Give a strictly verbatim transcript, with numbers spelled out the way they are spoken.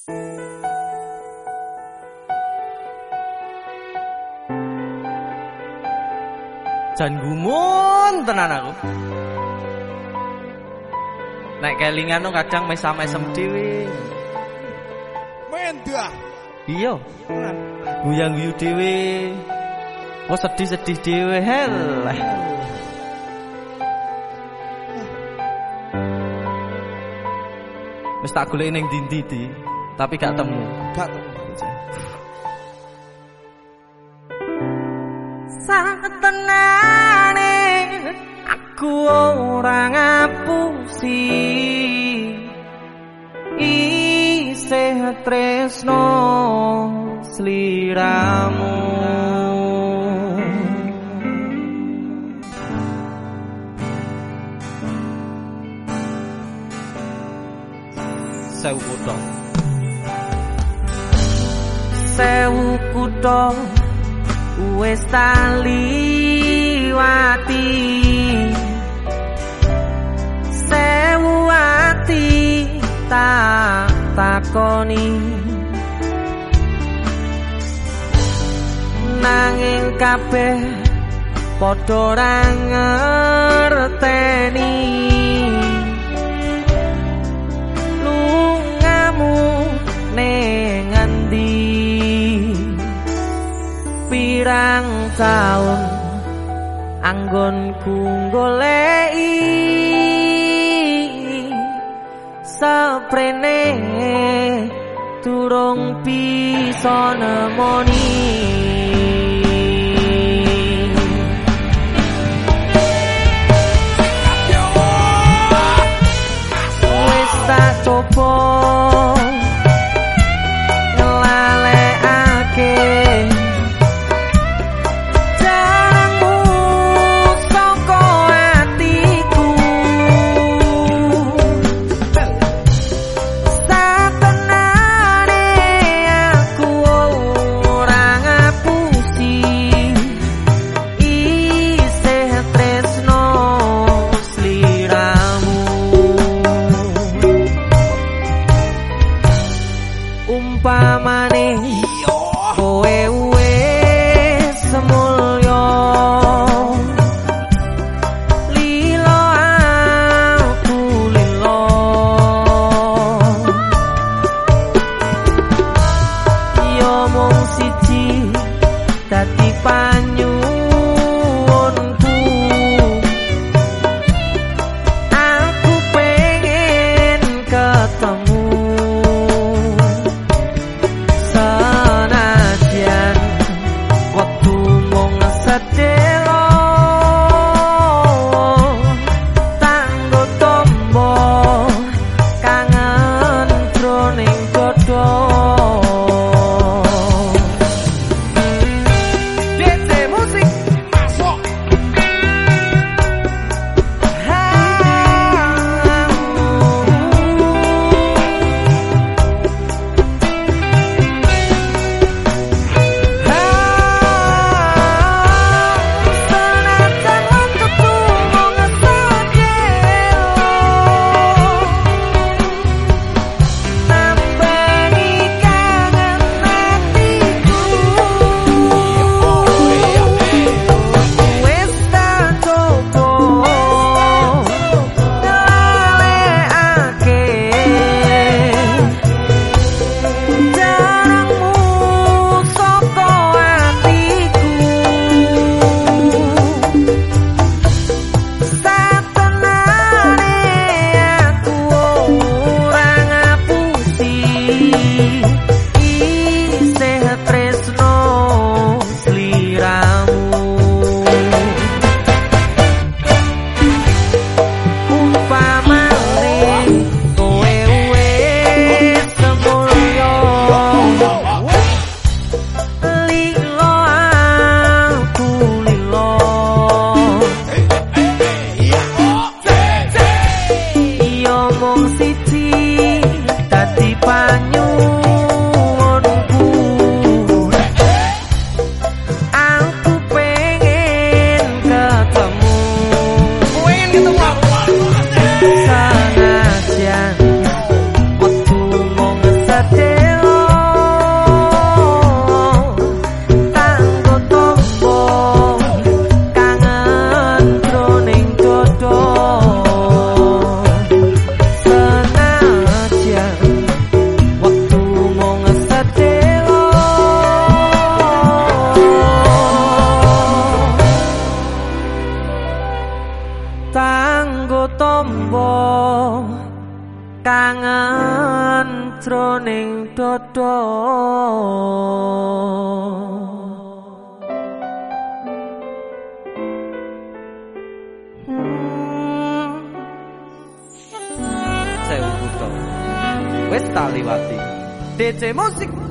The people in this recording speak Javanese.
Jan gumun tenan aku. Nek kelingan kadang mesam-mesem dhewe. Mendah. Iya. Guyang-guyu dhewe. Wes sedih-sedih dhewe hel. Wis tak golek ning ndi-ndi, tapi gak temu. Gak temu. Satenane aku ora ngapusi isih tresno sliramu. Sewu kutho Sewu kutho wis tak liwati, sewu ati tak takoni, nanging kabeh padha ora ngerteni lungamu ning endi. Pirang taun anggonku goleki saprene durung bisa nemoni. Wis tak coba ngelalekake umpamane kowe wis semulya lilo aku lilo yo mung siji dadi panyuwunku aku pengen ketemu kangen jroning dodo. Sewu buto wis tak liwati D J Musik.